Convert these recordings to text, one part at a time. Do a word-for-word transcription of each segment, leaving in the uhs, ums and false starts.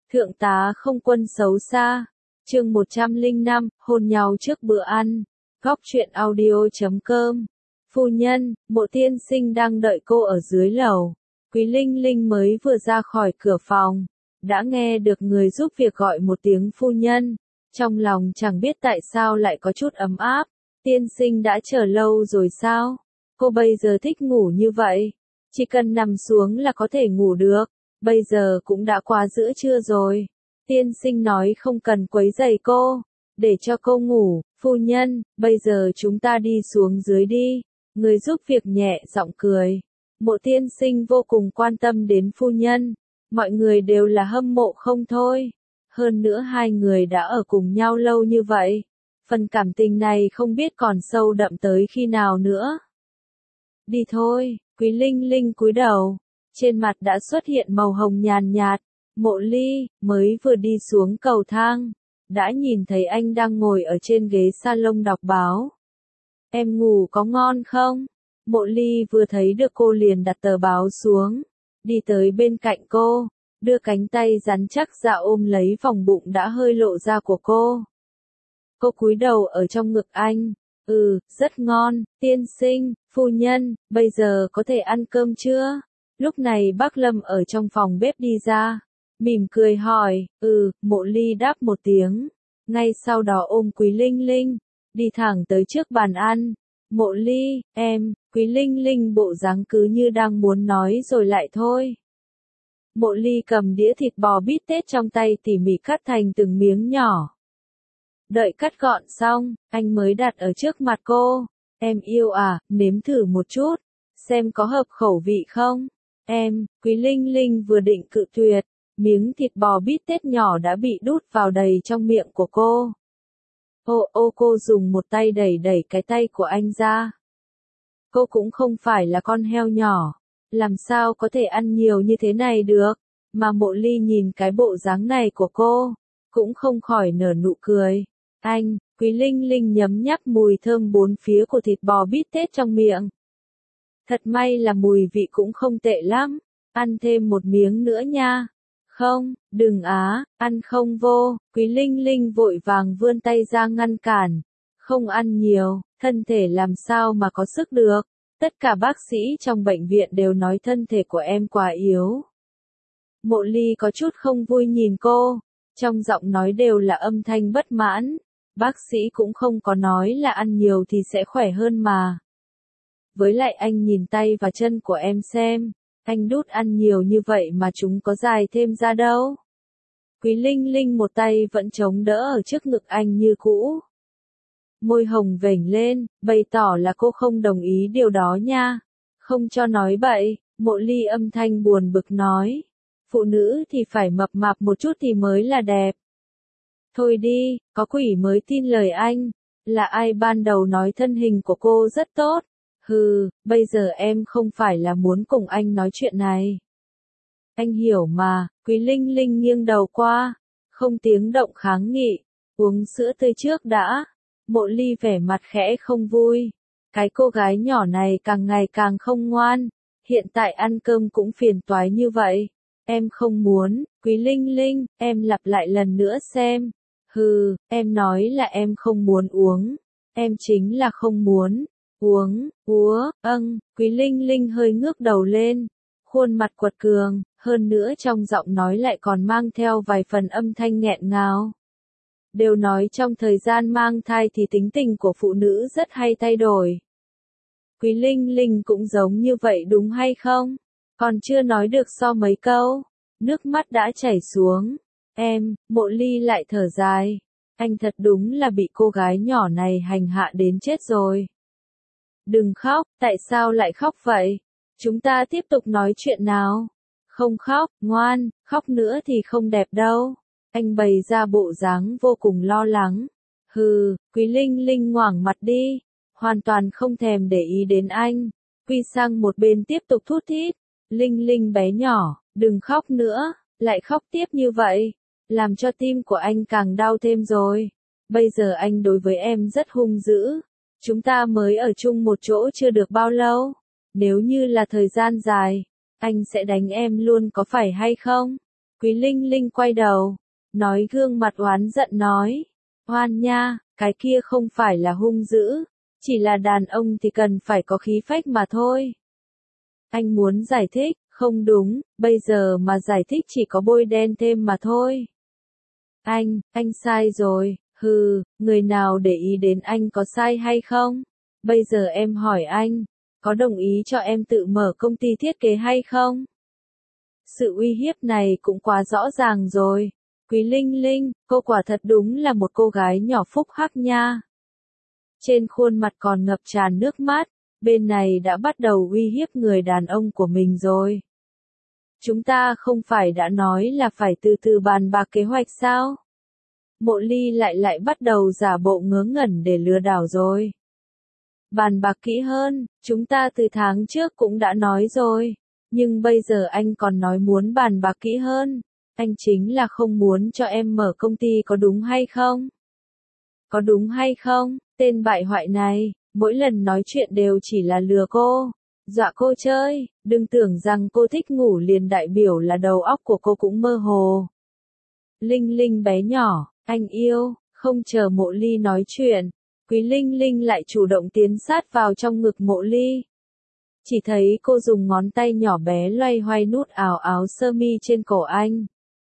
Thượng tá không quân xấu xa. Chương một trăm lẻ năm, hôn nhau trước bữa ăn. Góc truyện audio chấm com. Phu nhân, Mộ tiên sinh đang đợi cô ở dưới lầu. Quý Linh Linh mới vừa ra khỏi cửa phòng, đã nghe được người giúp việc gọi một tiếng phu nhân. Trong lòng chẳng biết tại sao lại có chút ấm áp. Tiên sinh đã chờ lâu rồi sao? Cô bây giờ thích ngủ như vậy. Chỉ cần nằm xuống là có thể ngủ được. Bây giờ cũng đã qua giữa trưa rồi. Tiên sinh nói không cần quấy rầy cô, để cho cô ngủ. Phu nhân, bây giờ chúng ta đi xuống dưới đi. Người giúp việc nhẹ giọng cười. Mộ tiên sinh vô cùng quan tâm đến phu nhân. Mọi người đều là hâm mộ không thôi. Hơn nữa hai người đã ở cùng nhau lâu như vậy. Phần cảm tình này không biết còn sâu đậm tới khi nào nữa. Đi thôi, Quý Linh Linh cúi đầu. Trên mặt đã xuất hiện màu hồng nhàn nhạt. Mộ Ly, mới vừa đi xuống cầu thang, đã nhìn thấy anh đang ngồi ở trên ghế salon đọc báo. Em ngủ có ngon không? Mộ Ly vừa thấy được cô liền đặt tờ báo xuống, đi tới bên cạnh cô, đưa cánh tay rắn chắc ra ôm lấy vòng bụng đã hơi lộ ra của cô. Cô cúi đầu ở trong ngực anh. Ừ, rất ngon, tiên sinh, phu nhân, bây giờ có thể ăn cơm chưa? Lúc này bác Lâm ở trong phòng bếp đi ra, mỉm cười hỏi. Ừ, Mộ Ly đáp một tiếng, ngay sau đó ôm Quý Linh Linh, đi thẳng tới trước bàn ăn. Mộ Ly, em, Quý Linh Linh bộ dáng cứ như đang muốn nói rồi lại thôi. Mộ Ly cầm đĩa thịt bò bít tết trong tay tỉ mỉ cắt thành từng miếng nhỏ. Đợi cắt gọn xong, anh mới đặt ở trước mặt cô. Em yêu à, nếm thử một chút, xem có hợp khẩu vị không? Em, Quý Linh Linh vừa định cự tuyệt, miếng thịt bò bít tết nhỏ đã bị đút vào đầy trong miệng của cô. Ô ô cô dùng một tay đẩy đẩy cái tay của anh ra. Cô cũng không phải là con heo nhỏ, làm sao có thể ăn nhiều như thế này được, mà Mộ Ly nhìn cái bộ dáng này của cô, cũng không khỏi nở nụ cười. Anh, Quý Linh Linh nhấm nháp mùi thơm bốn phía của thịt bò bít tết trong miệng. Thật may là mùi vị cũng không tệ lắm, ăn thêm một miếng nữa nha. Không, đừng á, ăn không vô. Quý Linh Linh vội vàng vươn tay ra ngăn cản. Không ăn nhiều, thân thể làm sao mà có sức được. Tất cả bác sĩ trong bệnh viện đều nói thân thể của em quá yếu. Mộ Ly có chút không vui nhìn cô, trong giọng nói đều là âm thanh bất mãn. Bác sĩ cũng không có nói là ăn nhiều thì sẽ khỏe hơn mà. Với lại anh nhìn tay và chân của em xem, anh đút ăn nhiều như vậy mà chúng có dài thêm ra đâu. Quý Linh Linh một tay vẫn chống đỡ ở trước ngực anh như cũ. Môi hồng vểnh lên, bày tỏ là cô không đồng ý điều đó nha. Không cho nói bậy. Mộ Ly âm thanh buồn bực nói. Phụ nữ thì phải mập mạp một chút thì mới là đẹp. Thôi đi, có quỷ mới tin lời anh. Là ai ban đầu nói thân hình của cô rất tốt? Hừ, bây giờ em không phải là muốn cùng anh nói chuyện này. Anh hiểu mà. Quý Linh Linh nghiêng đầu qua, không tiếng động kháng nghị. Uống sữa tươi trước đã. Mộ Ly vẻ mặt khẽ không vui. Cái cô gái nhỏ này càng ngày càng không ngoan. Hiện tại ăn cơm cũng phiền toái như vậy. Em không muốn. Quý Linh Linh, em lặp lại lần nữa xem. Hừ, em nói là em không muốn uống. Em chính là không muốn uống. Úa, âng. Quý Linh Linh hơi ngước đầu lên, khuôn mặt quật cường, hơn nữa trong giọng nói lại còn mang theo vài phần âm thanh nghẹn ngào. Đều nói trong thời gian mang thai thì tính tình của phụ nữ rất hay thay đổi. Quý Linh Linh cũng giống như vậy đúng hay không? Còn chưa nói được so mấy câu, nước mắt đã chảy xuống. Em, Mộ Ly lại thở dài. Anh thật đúng là bị cô gái nhỏ này hành hạ đến chết rồi. Đừng khóc, tại sao lại khóc vậy? Chúng ta tiếp tục nói chuyện nào. Không khóc, ngoan, khóc nữa thì không đẹp đâu. Anh bày ra bộ dáng vô cùng lo lắng. Hừ, Quý Linh Linh ngoảng mặt đi, hoàn toàn không thèm để ý đến anh. Quy sang một bên tiếp tục thút thít. Linh Linh bé nhỏ, đừng khóc nữa, lại khóc tiếp như vậy, làm cho tim của anh càng đau thêm rồi. Bây giờ anh đối với em rất hung dữ. Chúng ta mới ở chung một chỗ chưa được bao lâu. Nếu như là thời gian dài, anh sẽ đánh em luôn có phải hay không? Quý Linh Linh quay đầu, nói gương mặt oán giận nói, Hoan nha, cái kia không phải là hung dữ, chỉ là đàn ông thì cần phải có khí phách mà thôi. Anh muốn giải thích, không đúng, bây giờ mà giải thích chỉ có bôi đen thêm mà thôi. Anh, anh sai rồi, hừ, người nào để ý đến anh có sai hay không? Bây giờ em hỏi anh, có đồng ý cho em tự mở công ty thiết kế hay không? Sự uy hiếp này cũng quá rõ ràng rồi. Quý Linh Linh, cô quả thật đúng là một cô gái nhỏ phúc hắc nha. Trên khuôn mặt còn ngập tràn nước mắt, bên này đã bắt đầu uy hiếp người đàn ông của mình rồi. Chúng ta không phải đã nói là phải từ từ bàn bạc kế hoạch sao? Mộ Ly lại lại bắt đầu giả bộ ngớ ngẩn để lừa đảo rồi. Bàn bạc kỹ hơn, chúng ta từ tháng trước cũng đã nói rồi, nhưng bây giờ anh còn nói muốn bàn bạc kỹ hơn. Anh chính là không muốn cho em mở công ty có đúng hay không? Có đúng hay không, tên bại hoại này, mỗi lần nói chuyện đều chỉ là lừa cô, dọa cô chơi, đừng tưởng rằng cô thích ngủ liền đại biểu là đầu óc của cô cũng mơ hồ. Linh Linh bé nhỏ, anh yêu, không chờ Mộ Ly nói chuyện, Quý Linh Linh lại chủ động tiến sát vào trong ngực Mộ Ly. Chỉ thấy cô dùng ngón tay nhỏ bé loay hoay nút áo áo sơ mi trên cổ anh.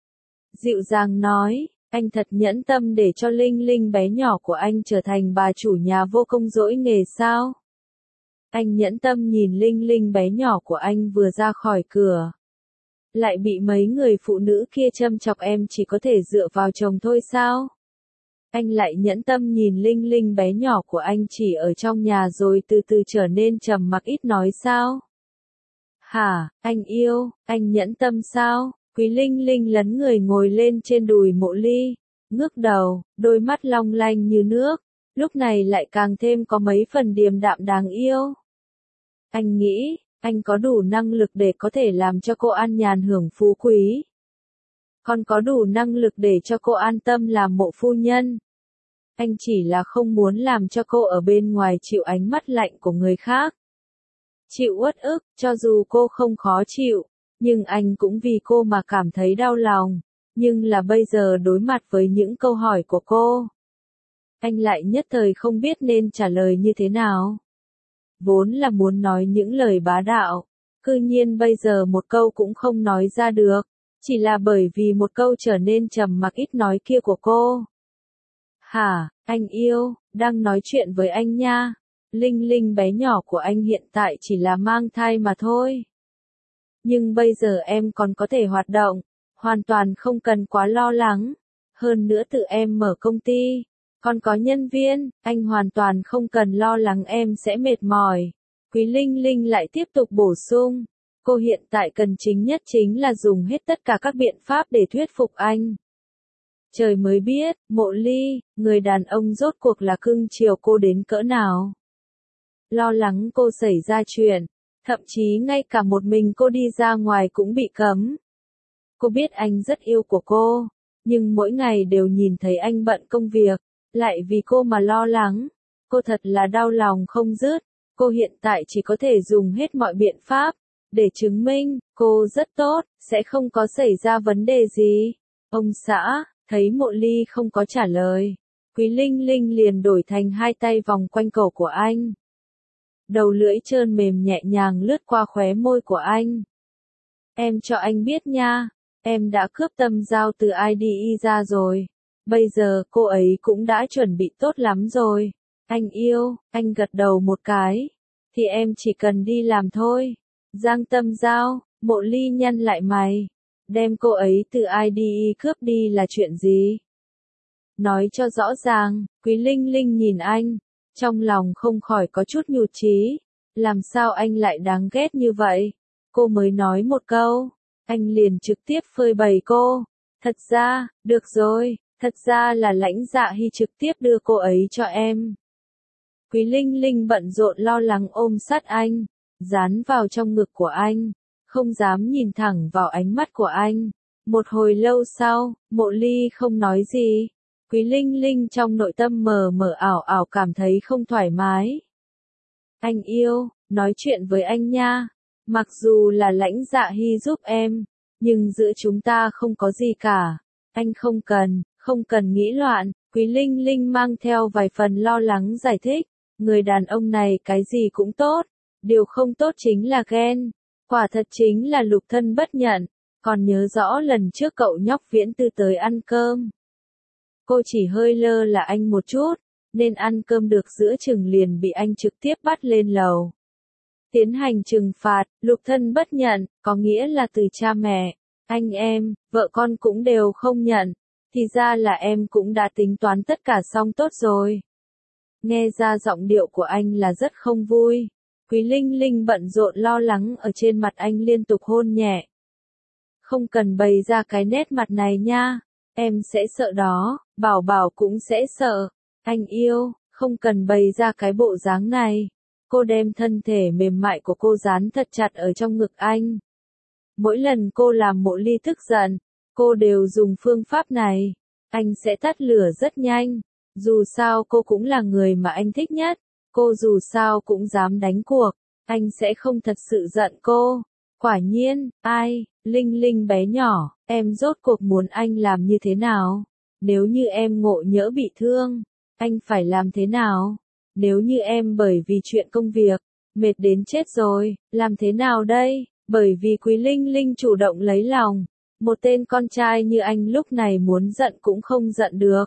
Dịu dàng nói, anh thật nhẫn tâm để cho Linh Linh bé nhỏ của anh trở thành bà chủ nhà vô công dỗi nghề sao? Anh nhẫn tâm nhìn Linh Linh bé nhỏ của anh vừa ra khỏi cửa. Lại bị mấy người phụ nữ kia châm chọc em chỉ có thể dựa vào chồng thôi sao? Anh lại nhẫn tâm nhìn Linh Linh bé nhỏ của anh chỉ ở trong nhà rồi từ từ trở nên trầm mặc ít nói sao? Hả, anh yêu, anh nhẫn tâm sao? Quý Linh Linh lấn người ngồi lên trên đùi Mộ Ly, ngước đầu, đôi mắt long lanh như nước, lúc này lại càng thêm có mấy phần điềm đạm đáng yêu. Anh nghĩ, anh có đủ năng lực để có thể làm cho cô an nhàn hưởng phú quý. Còn có đủ năng lực để cho cô an tâm làm mộ phu nhân. Anh chỉ là không muốn làm cho cô ở bên ngoài chịu ánh mắt lạnh của người khác. Chịu uất ức, cho dù cô không khó chịu. Nhưng anh cũng vì cô mà cảm thấy đau lòng, nhưng là bây giờ đối mặt với những câu hỏi của cô. Anh lại nhất thời không biết nên trả lời như thế nào. Vốn là muốn nói những lời bá đạo, cư nhiên bây giờ một câu cũng không nói ra được, chỉ là bởi vì một câu trở nên trầm mặc ít nói kia của cô. Hả, anh yêu, đang nói chuyện với anh nha, Linh Linh bé nhỏ của anh hiện tại chỉ là mang thai mà thôi. Nhưng bây giờ em còn có thể hoạt động, hoàn toàn không cần quá lo lắng. Hơn nữa tự em mở công ty, còn có nhân viên, anh hoàn toàn không cần lo lắng em sẽ mệt mỏi. Quý Linh Linh lại tiếp tục bổ sung, cô hiện tại cần chính nhất chính là dùng hết tất cả các biện pháp để thuyết phục anh. Trời mới biết, Mộ Ly, người đàn ông rốt cuộc là cưng chiều cô đến cỡ nào. Lo lắng cô xảy ra chuyện. Thậm chí ngay cả một mình cô đi ra ngoài cũng bị cấm. Cô biết anh rất yêu của cô, nhưng mỗi ngày đều nhìn thấy anh bận công việc, lại vì cô mà lo lắng. Cô thật là đau lòng không dứt. Cô hiện tại chỉ có thể dùng hết mọi biện pháp, để chứng minh, cô rất tốt, sẽ không có xảy ra vấn đề gì. Ông xã, thấy Mộ Ly không có trả lời. Quý Linh Linh liền đổi thành hai tay vòng quanh cổ của anh. Đầu lưỡi trơn mềm nhẹ nhàng lướt qua khóe môi của anh. Em cho anh biết nha, em đã cướp tâm giao từ i đê e ra rồi. Bây giờ cô ấy cũng đã chuẩn bị tốt lắm rồi. Anh yêu, anh gật đầu một cái. Thì em chỉ cần đi làm thôi. Giang Tâm Giao, Mộ Ly nhăn lại mày. Đem cô ấy từ i đê e cướp đi là chuyện gì? Nói cho rõ ràng, Quý Linh Linh nhìn anh. Trong lòng không khỏi có chút nhụt chí. Làm sao anh lại đáng ghét như vậy? Cô mới nói một câu. Anh liền trực tiếp phơi bày cô. Thật ra, được rồi, thật ra là Lãnh Dạ Hy trực tiếp đưa cô ấy cho em. Quý Linh Linh bận rộn lo lắng ôm sát anh, dán vào trong ngực của anh, không dám nhìn thẳng vào ánh mắt của anh. Một hồi lâu sau, Mộ Ly không nói gì. Quý Linh Linh trong nội tâm mờ mờ ảo ảo cảm thấy không thoải mái. Anh yêu, nói chuyện với anh nha. Mặc dù là Lãnh Dạ Hy giúp em, Nhưng giữa chúng ta không có gì cả. Anh không cần, không cần nghĩ loạn, Quý Linh Linh mang theo vài phần lo lắng giải thích. Người đàn ông này cái gì cũng tốt, điều không tốt chính là ghen. Quả thật chính là lục thân bất nhận, còn nhớ rõ lần trước cậu nhóc Viễn Tư tới ăn cơm. Cô chỉ hơi lơ là anh một chút, nên ăn cơm được giữa chừng liền bị anh trực tiếp bắt lên lầu. Tiến hành trừng phạt, lục thân bất nhận, có nghĩa là từ cha mẹ, anh em, vợ con cũng đều không nhận, thì ra là em cũng đã tính toán tất cả xong tốt rồi. Nghe ra giọng điệu của anh là rất không vui. Quý Linh Linh bận rộn lo lắng ở trên mặt anh liên tục hôn nhẹ. Không cần bày ra cái nét mặt này nha, em sẽ sợ đó, Bảo Bảo cũng sẽ sợ. Anh yêu, không cần bày ra cái bộ dáng này. Cô đem thân thể mềm mại của cô dán thật chặt ở trong ngực anh. Mỗi lần cô làm Mộ Ly tức giận, cô đều dùng phương pháp này. Anh sẽ tắt lửa rất nhanh. Dù sao cô cũng là người mà anh thích nhất. Cô dù sao cũng dám đánh cuộc. Anh sẽ không thật sự giận cô. Quả nhiên, ai, Linh Linh bé nhỏ, em rốt cuộc muốn anh làm như thế nào? Nếu như em ngộ nhỡ bị thương, anh phải làm thế nào? Nếu như em bởi vì chuyện công việc, mệt đến chết rồi, làm thế nào đây? Bởi vì Quý Linh Linh chủ động lấy lòng, một tên con trai như anh lúc này muốn giận cũng không giận được.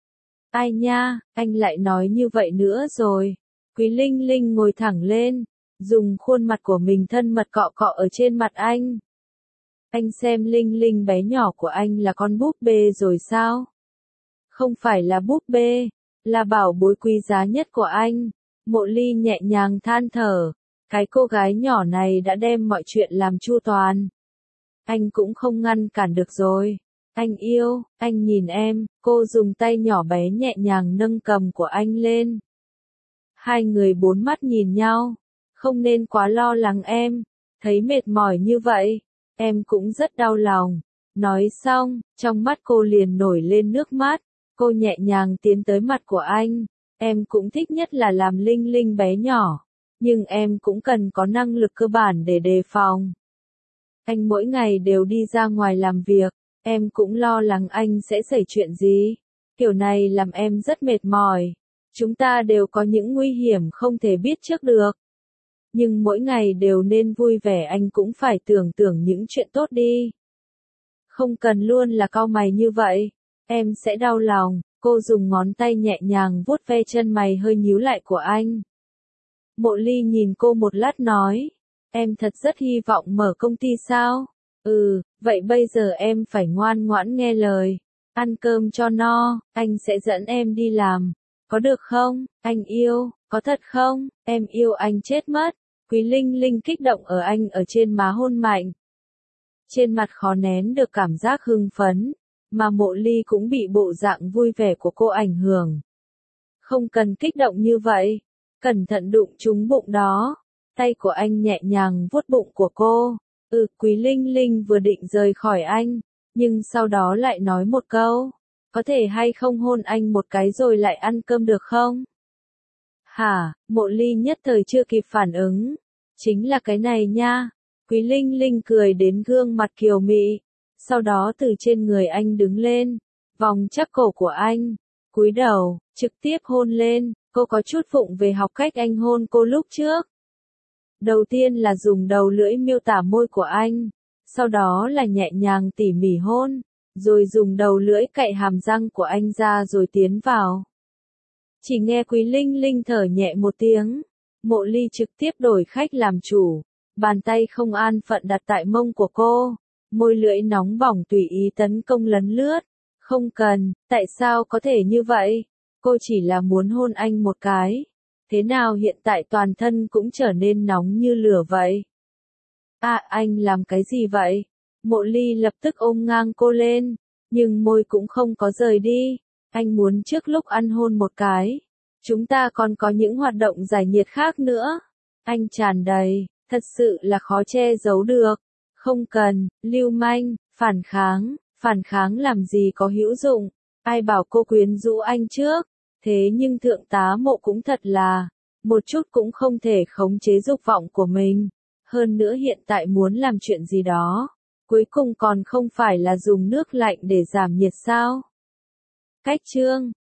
Ai nha, anh lại nói như vậy nữa rồi. Quý Linh Linh ngồi thẳng lên, dùng khuôn mặt của mình thân mật cọ cọ ở trên mặt anh. Anh xem Linh Linh bé nhỏ của anh là con búp bê rồi sao? Không phải là búp bê, là bảo bối quý giá nhất của anh. Mộ Ly nhẹ nhàng than thở, cái cô gái nhỏ này đã đem mọi chuyện làm chu toàn. Anh cũng không ngăn cản được rồi. Anh yêu, anh nhìn em, cô dùng tay nhỏ bé nhẹ nhàng nâng cầm của anh lên. Hai người bốn mắt nhìn nhau, không nên quá lo lắng em, thấy mệt mỏi như vậy, em cũng rất đau lòng. Nói xong, trong mắt cô liền nổi lên nước mắt, cô nhẹ nhàng tiến tới mặt của anh. Em cũng thích nhất là làm Linh Linh bé nhỏ, nhưng em cũng cần có năng lực cơ bản để đề phòng. Anh mỗi ngày đều đi ra ngoài làm việc, em cũng lo lắng anh sẽ xảy chuyện gì. Kiểu này làm em rất mệt mỏi. Chúng ta đều có những nguy hiểm không thể biết trước được. Nhưng mỗi ngày đều nên vui vẻ, anh cũng phải tưởng tưởng những chuyện tốt đi. Không cần luôn là cau mày như vậy, em sẽ đau lòng. Cô dùng ngón tay nhẹ nhàng vuốt ve chân mày hơi nhíu lại của anh. Mộ Ly nhìn cô một lát nói, em thật rất hy vọng mở công ty sao? Ừ, vậy bây giờ em phải ngoan ngoãn nghe lời, ăn cơm cho no, anh sẽ dẫn em đi làm. Có được không? Anh yêu, có thật không? Em yêu anh chết mất. Quý Linh Linh kích động ở anh ở trên má hôn mạnh. Trên mặt khó nén được cảm giác hưng phấn, mà Mộ Ly cũng bị bộ dạng vui vẻ của cô ảnh hưởng. Không cần kích động như vậy, cẩn thận đụng trúng bụng đó. Tay của anh nhẹ nhàng vuốt bụng của cô. Ừ, Quý Linh Linh vừa định rời khỏi anh, nhưng sau đó lại nói một câu. Có thể hay không hôn anh một cái rồi lại ăn cơm được không? Hả, Mộ Ly nhất thời chưa kịp phản ứng. Chính là cái này nha. Quý Linh Linh cười đến gương mặt kiều mị. Sau đó từ trên người anh đứng lên, vòng chắc cổ của anh, cúi đầu, trực tiếp hôn lên. Cô có chút phụng về học cách anh hôn cô lúc trước. Đầu tiên là dùng đầu lưỡi miêu tả môi của anh, sau đó là nhẹ nhàng tỉ mỉ hôn, rồi dùng đầu lưỡi cạy hàm răng của anh ra rồi tiến vào. Chỉ nghe Quý Linh Linh thở nhẹ một tiếng, Mộ Ly trực tiếp đổi khách làm chủ, bàn tay không an phận đặt tại mông của cô, môi lưỡi nóng bỏng tùy ý tấn công lấn lướt. Không cần, tại sao có thể như vậy? Cô chỉ là muốn hôn anh một cái. Thế nào hiện tại toàn thân cũng trở nên nóng như lửa vậy? À, anh làm cái gì vậy? Mộ Ly lập tức ôm ngang cô lên, nhưng môi cũng không có rời đi. Anh muốn trước lúc ăn hôn một cái. Chúng ta còn có những hoạt động giải nhiệt khác nữa. Anh tràn đầy, thật sự là khó che giấu được. Không cần, lưu manh, phản kháng, phản kháng làm gì có hữu dụng. Ai bảo cô quyến rũ anh trước? Thế nhưng thượng tá Mộ cũng thật là, một chút cũng không thể khống chế dục vọng của mình. Hơn nữa hiện tại muốn làm chuyện gì đó, cuối cùng còn không phải là dùng nước lạnh để giảm nhiệt sao? Cách chương